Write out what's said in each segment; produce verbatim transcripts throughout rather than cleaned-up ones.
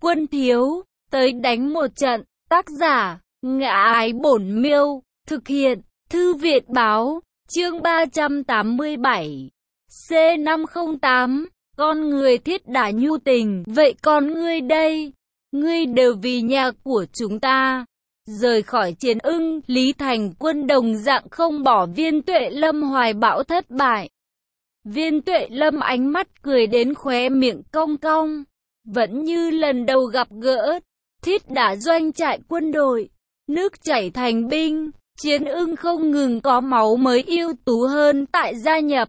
Quân thiếu, tới đánh một trận. Tác giả, Ngã Ái Bổn Miêu. Thực hiện, Thư Việt Báo. Chương ba trăm tám mươi bảy. C năm không tám. Con người thiết đả nhu tình. Vậy còn ngươi đây? Ngươi đều vì nhà của chúng ta. Rời khỏi Chiến Ưng, Lý Thành Quân đồng dạng không bỏ Viên Tuệ Lâm hoài bão thất bại. Viên Tuệ Lâm ánh mắt cười đến khóe miệng cong cong. Vẫn như lần đầu gặp gỡ. Thiết đả doanh trại quân đội. Nước chảy thành binh. Chiến Ưng không ngừng có máu mới ưu tú hơn tại gia nhập.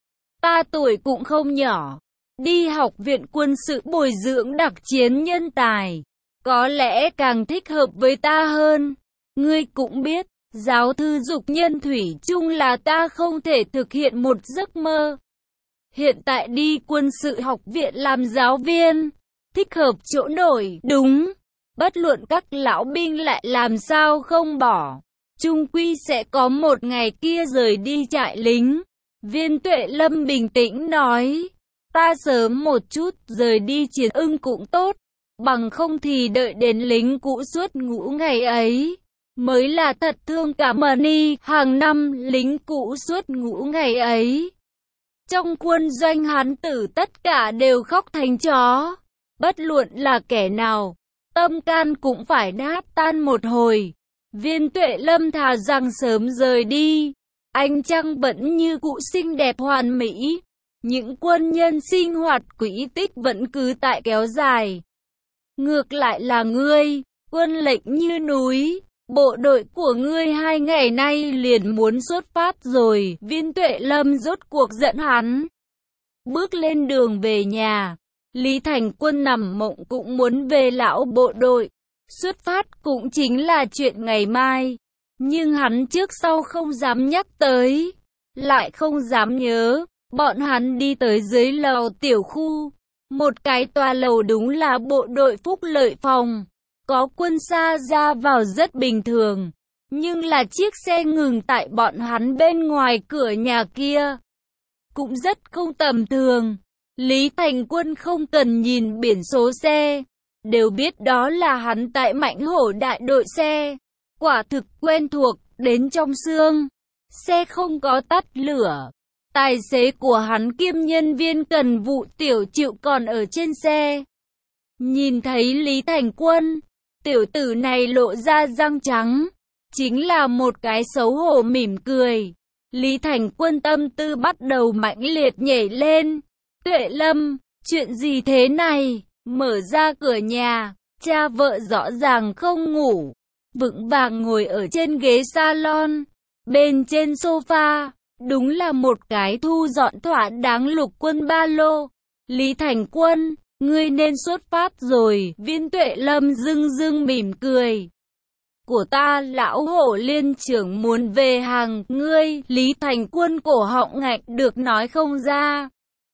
Ta tuổi cũng không nhỏ. Đi học viện quân sự bồi dưỡng đặc chiến nhân tài. Có lẽ càng thích hợp với ta hơn. Ngươi cũng biết, giáo thư dục nhân thủy chung là ta không thể thực hiện một giấc mơ. Hiện tại đi quân sự học viện làm giáo viên. Thích hợp chỗ nổi, đúng. Bất luận các lão binh lại làm sao không bỏ. Chung quy sẽ có một ngày kia rời đi trại lính. Viên Tuệ Lâm bình tĩnh nói. Ta sớm một chút rời đi Chiến Ưng cũng tốt. Bằng không thì đợi đến lính cũ suốt ngũ ngày ấy. Mới là thật thương cảm ơn. Hàng năm lính cũ suốt ngũ ngày ấy. Trong quân doanh hắn tử tất cả đều khóc thành chó. Bất luận là kẻ nào, tâm can cũng phải nát tan một hồi. Viên Tuệ Lâm thà rằng sớm rời đi. Ánh trăng vẫn như cũ xinh đẹp hoàn mỹ. Những quân nhân sinh hoạt quỹ tích vẫn cứ tại kéo dài. Ngược lại là ngươi, quân lệnh như núi. Bộ đội của ngươi hai ngày nay liền muốn xuất phát rồi. Viên Tuệ Lâm rốt cuộc dẫn hắn bước lên đường về nhà. Lý Thành Quân nằm mộng cũng muốn về lão bộ đội. Xuất phát cũng chính là chuyện ngày mai. Nhưng hắn trước sau không dám nhắc tới. Lại không dám nhớ. Bọn hắn đi tới dưới lầu tiểu khu. Một cái tòa lầu đúng là bộ đội phúc lợi phòng. Có quân xa ra vào rất bình thường. Nhưng là chiếc xe ngừng tại bọn hắn bên ngoài cửa nhà kia. Cũng rất không tầm thường. Lý Thành Quân không cần nhìn biển số xe. Đều biết đó là hắn tại Mãnh Hổ đại đội xe. Quả thực quen thuộc, đến trong xương. Xe không có tắt lửa. Tài xế của hắn kiêm nhân viên cần vụ Tiểu Triệu còn ở trên xe. Nhìn thấy Lý Thành Quân, tiểu tử này lộ ra răng trắng. Chính là một cái xấu hổ mỉm cười. Lý Thành Quân tâm tư bắt đầu mãnh liệt nhảy lên. Tuệ Lâm, chuyện gì thế này? Mở ra cửa nhà, cha vợ rõ ràng không ngủ. Vững vàng ngồi ở trên ghế salon. Bên trên sofa, đúng là một cái thu dọn thỏa đáng lục quân ba lô. Lý Thành Quân, ngươi nên xuất phát rồi. Viên Tuệ Lâm dưng dưng mỉm cười. Của ta lão hổ liên trưởng muốn về hàng. Ngươi, Lý Thành Quân cổ họng ngạnh được nói không ra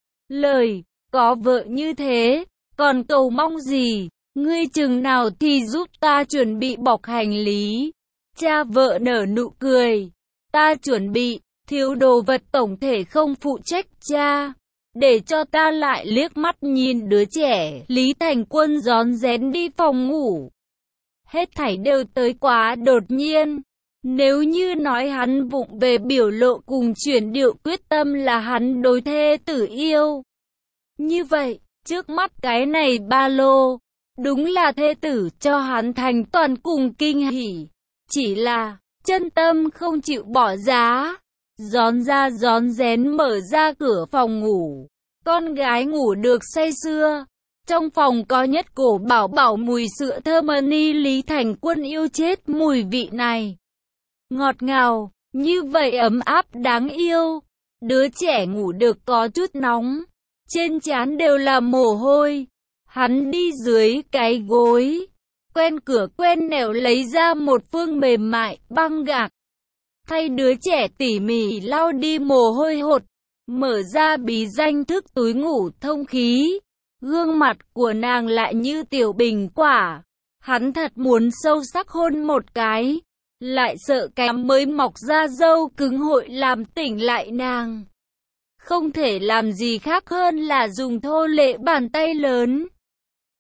lời. Có vợ như thế, còn cầu mong gì? Ngươi chừng nào thì giúp ta chuẩn bị bọc hành lý. Cha vợ nở nụ cười. Ta chuẩn bị, thiếu đồ vật tổng thể không phụ trách cha. Để cho ta lại liếc mắt nhìn đứa trẻ. Lý Thành Quân rón rén đi phòng ngủ. Hết thảy đều tới quá đột nhiên. Nếu như nói hắn vụng về biểu lộ cùng chuyển điệu quyết tâm là hắn đối thê tử yêu. Như vậy, trước mắt cái này ba lô, đúng là thê tử cho hắn thành toàn cùng kinh hỉ. Chỉ là, chân tâm không chịu bỏ giá. Rón ra rón rén mở ra cửa phòng ngủ. Con gái ngủ được say sưa. Trong phòng có nhất cổ bảo bảo mùi sữa thơm ni. Lý Thành Quân yêu chết mùi vị này. Ngọt ngào, như vậy ấm áp đáng yêu. Đứa trẻ ngủ được có chút nóng. Trên trán đều là mồ hôi. Hắn đi dưới cái gối. Quen cửa quen nẻo lấy ra một phương mềm mại, băng gạc. Thay đứa trẻ tỉ mỉ lau đi mồ hôi hột. Mở ra bí danh thức túi ngủ thông khí. Gương mặt của nàng lại như tiểu bình quả. Hắn thật muốn sâu sắc hôn một cái. Lại sợ kém mới mọc ra râu cứng hội làm tỉnh lại nàng. Không thể làm gì khác hơn là dùng thô lệ bàn tay lớn.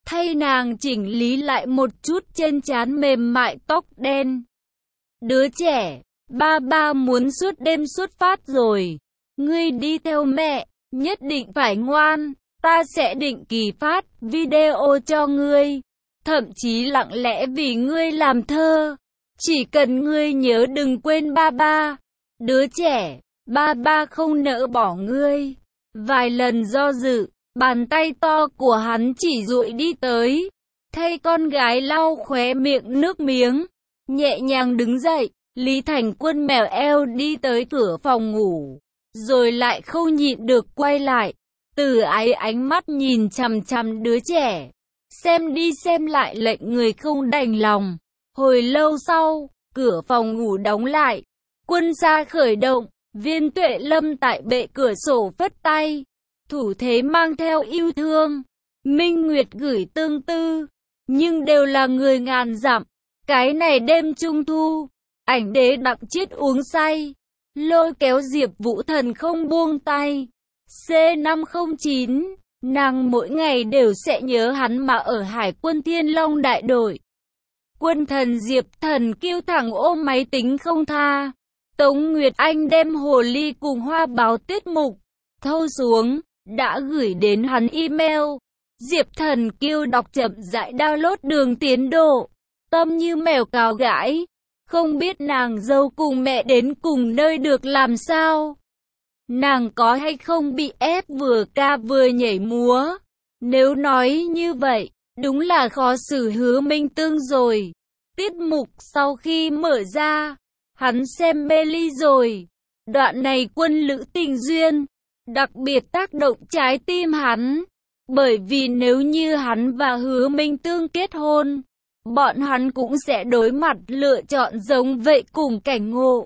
thay nàng chỉnh lý lại một chút trên trán mềm mại tóc đen. Đứa trẻ, ba ba muốn suốt đêm xuất phát rồi. Ngươi đi theo mẹ, nhất định phải ngoan. Ta sẽ định kỳ phát video cho ngươi, thậm chí lặng lẽ vì ngươi làm thơ. Chỉ cần ngươi nhớ đừng quên ba ba. Đứa trẻ, ba ba không nỡ bỏ ngươi. Vài lần do dự, bàn tay to của hắn chỉ duỗi đi tới, thay con gái lau khóe miệng nước miếng, nhẹ nhàng đứng dậy. Lý Thành Quân mèo eo đi tới cửa phòng ngủ, rồi lại không nhịn được quay lại. Từ ái ánh mắt nhìn chằm chằm đứa trẻ, xem đi xem lại lệnh người không đành lòng. Hồi lâu sau, cửa phòng ngủ đóng lại, quân gia khởi động, Viên Tuệ Lâm tại bệ cửa sổ phất tay, thủ thế mang theo yêu thương. Minh Nguyệt gửi tương tư, nhưng đều là người ngàn dặm. Cái này đêm trung thu, ảnh đế đặng chiết uống say, lôi kéo Diệp Vũ Thần không buông tay. C năm không chín, nàng mỗi ngày đều sẽ nhớ hắn mà ở Hải quân Thiên Long đại đội. Quân thần Diệp Thần kêu thẳng ôm máy tính không tha. Tống Nguyệt Anh đem hồ ly cùng hoa báo tiết mục thâu xuống, đã gửi đến hắn email. Diệp Thần kêu đọc chậm rãi download đường tiến độ, tâm như mèo cào gãi, không biết nàng dâu cùng mẹ đến cùng nơi được làm sao. Nàng có hay không bị ép vừa ca vừa nhảy múa? Nếu nói như vậy, đúng là khó xử Hứa Minh Tương rồi. Tiết mục sau khi mở ra, hắn xem mê ly rồi. Đoạn này quân lữ tình duyên, đặc biệt tác động trái tim hắn. Bởi vì nếu như hắn và Hứa Minh Tương kết hôn, bọn hắn cũng sẽ đối mặt lựa chọn giống vậy cùng cảnh ngộ.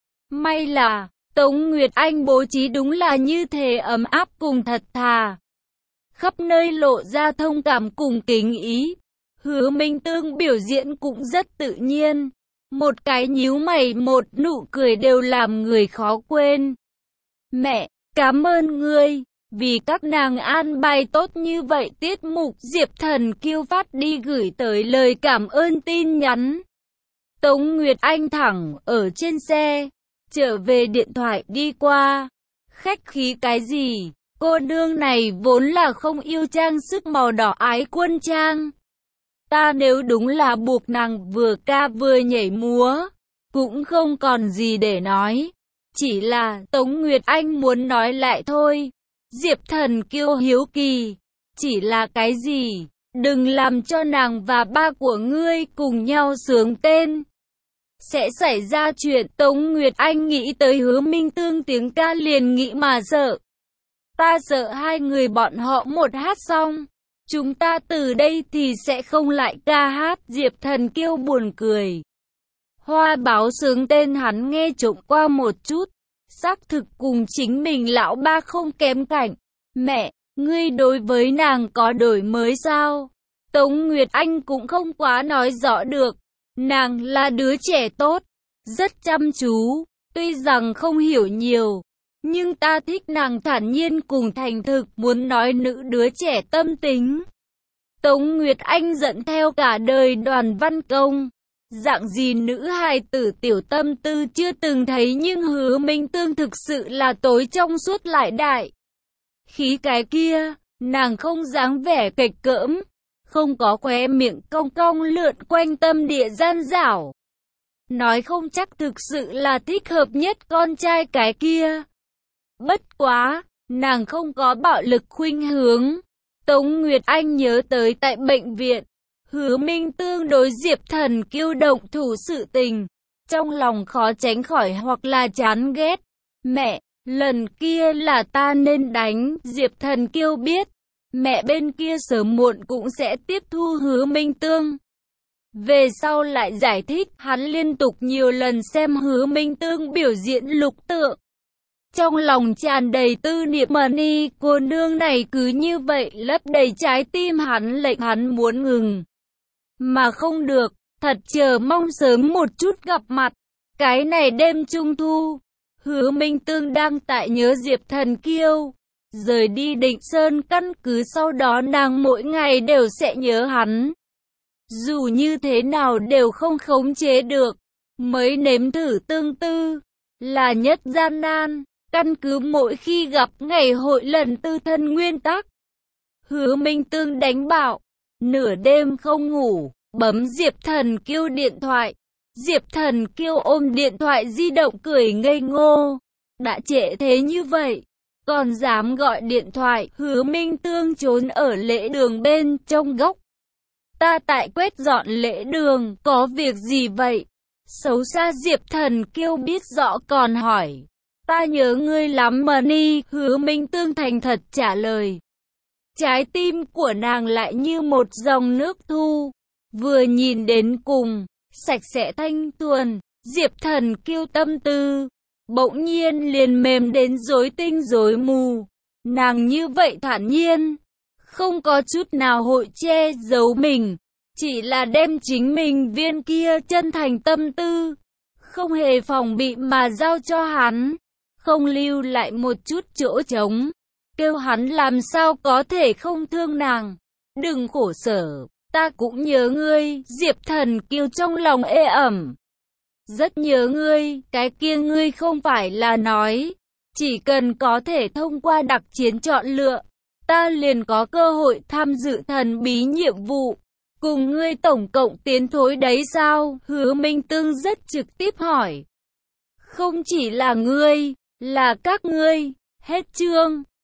May là Tống Nguyệt Anh bố trí đúng là như thế, ấm áp cùng thật thà, khắp nơi lộ ra thông cảm cùng kính ý. Hứa Minh Tương biểu diễn cũng rất tự nhiên, một cái nhíu mày một nụ cười đều làm người khó quên. Mẹ, cảm ơn ngươi, vì các nàng an bài tốt như vậy. Tiết mục Diệp Thần kêu phát đi gửi tới lời cảm ơn tin nhắn. Tống Nguyệt Anh thẳng ở trên xe, trở về điện thoại đi qua. Khách khí cái gì, cô nương này vốn là không yêu trang sức màu đỏ ái quân trang. Ta nếu đúng là buộc nàng vừa ca vừa nhảy múa, cũng không còn gì để nói. Chỉ là Tống Nguyệt Anh muốn nói lại thôi. Diệp Thần kiêu hiếu kỳ, chỉ là cái gì? Đừng làm cho nàng và ba của ngươi cùng nhau sướng tên. Sẽ xảy ra chuyện. Tống Nguyệt Anh nghĩ tới Hứa Minh Tương tiếng ca liền nghĩ mà sợ. Ta sợ hai người bọn họ một hát xong, chúng ta từ đây thì sẽ không lại ca hát. Diệp Thần kiêu buồn cười. Hoa báo sướng tên hắn nghe trộm qua một chút, xác thực cùng chính mình lão ba không kém cạnh. Mẹ, ngươi đối với nàng có đổi mới sao? Tống Nguyệt Anh cũng không quá nói rõ được. Nàng là đứa trẻ tốt, rất chăm chú, tuy rằng không hiểu nhiều, nhưng ta thích nàng thản nhiên cùng thành thực, muốn nói nữ đứa trẻ tâm tính. Tống Nguyệt Anh giận theo cả đời Đoàn Văn Công. Dạng gì nữ hài tử tiểu tâm tư chưa từng thấy, nhưng Hứa Minh Tương thực sự là tối trong suốt lại đại. Khí cái kia, nàng không dáng vẻ kịch cỡm, không có khóe miệng cong cong lượn quanh tâm địa gian dảo. Nói không chắc thực sự là thích hợp nhất con trai cái kia. Bất quá, nàng không có bạo lực khuynh hướng. Tống Nguyệt Anh nhớ tới tại bệnh viện, Hứa Minh Tương đối Diệp Thần kiêu động thủ sự tình, trong lòng khó tránh khỏi hoặc là chán ghét. Mẹ, lần kia là ta nên đánh. Diệp Thần kiêu biết, mẹ bên kia sớm muộn cũng sẽ tiếp thu Hứa Minh Tương. Về sau lại giải thích, hắn liên tục nhiều lần xem Hứa Minh Tương biểu diễn lục tượng. Trong lòng tràn đầy tư niệm Mani, cô nương này cứ như vậy lấp đầy trái tim hắn, lệnh hắn muốn ngừng. Mà không được, thật chờ mong sớm một chút gặp mặt. Cái này đêm trung thu, Hứa Minh Tương đang tại nhớ Diệp Thần kiêu. Rời đi Định Sơn căn cứ sau đó nàng mỗi ngày đều sẽ nhớ hắn. Dù như thế nào đều không khống chế được. Mới nếm thử tương tư, là nhất gian nan, căn cứ mỗi khi gặp ngày hội lần tư thân nguyên tắc. Hứa Minh Tương đánh bạo, nửa đêm không ngủ, bấm Diệp Thần Kiêu điện thoại. Diệp Thần Kiêu ôm điện thoại di động cười ngây ngô. Đã trễ thế như vậy, còn dám gọi điện thoại. Hứa Minh Tương trốn ở lễ đường bên trong góc. Ta tại quét dọn lễ đường, có việc gì vậy? Xấu xa Diệp Thần Kiêu biết rõ còn hỏi. Ta nhớ ngươi lắm mà ni. Hứa Minh Tương thành thật trả lời. Trái tim của nàng lại như một dòng nước thu, vừa nhìn đến cùng, sạch sẽ thanh thuần. Diệp Thần Kiêu tâm tư, bỗng nhiên liền mềm đến rối tinh rối mù. Nàng như vậy thản nhiên, không có chút nào hội che giấu mình, chỉ là đem chính mình viên kia chân thành tâm tư, không hề phòng bị mà giao cho hắn, không lưu lại một chút chỗ trống. Kêu hắn làm sao có thể không thương nàng. Đừng khổ sở, ta cũng nhớ ngươi. Diệp Thần Kiêu trong lòng ê ẩm. Rất nhớ ngươi, cái kia ngươi không phải là nói, chỉ cần có thể thông qua đặc chiến chọn lựa, ta liền có cơ hội tham dự thần bí nhiệm vụ. Cùng ngươi tổng cộng tiến thối đấy sao? Hứa Minh Tương rất trực tiếp hỏi. Không chỉ là ngươi, là các ngươi. Hết chương.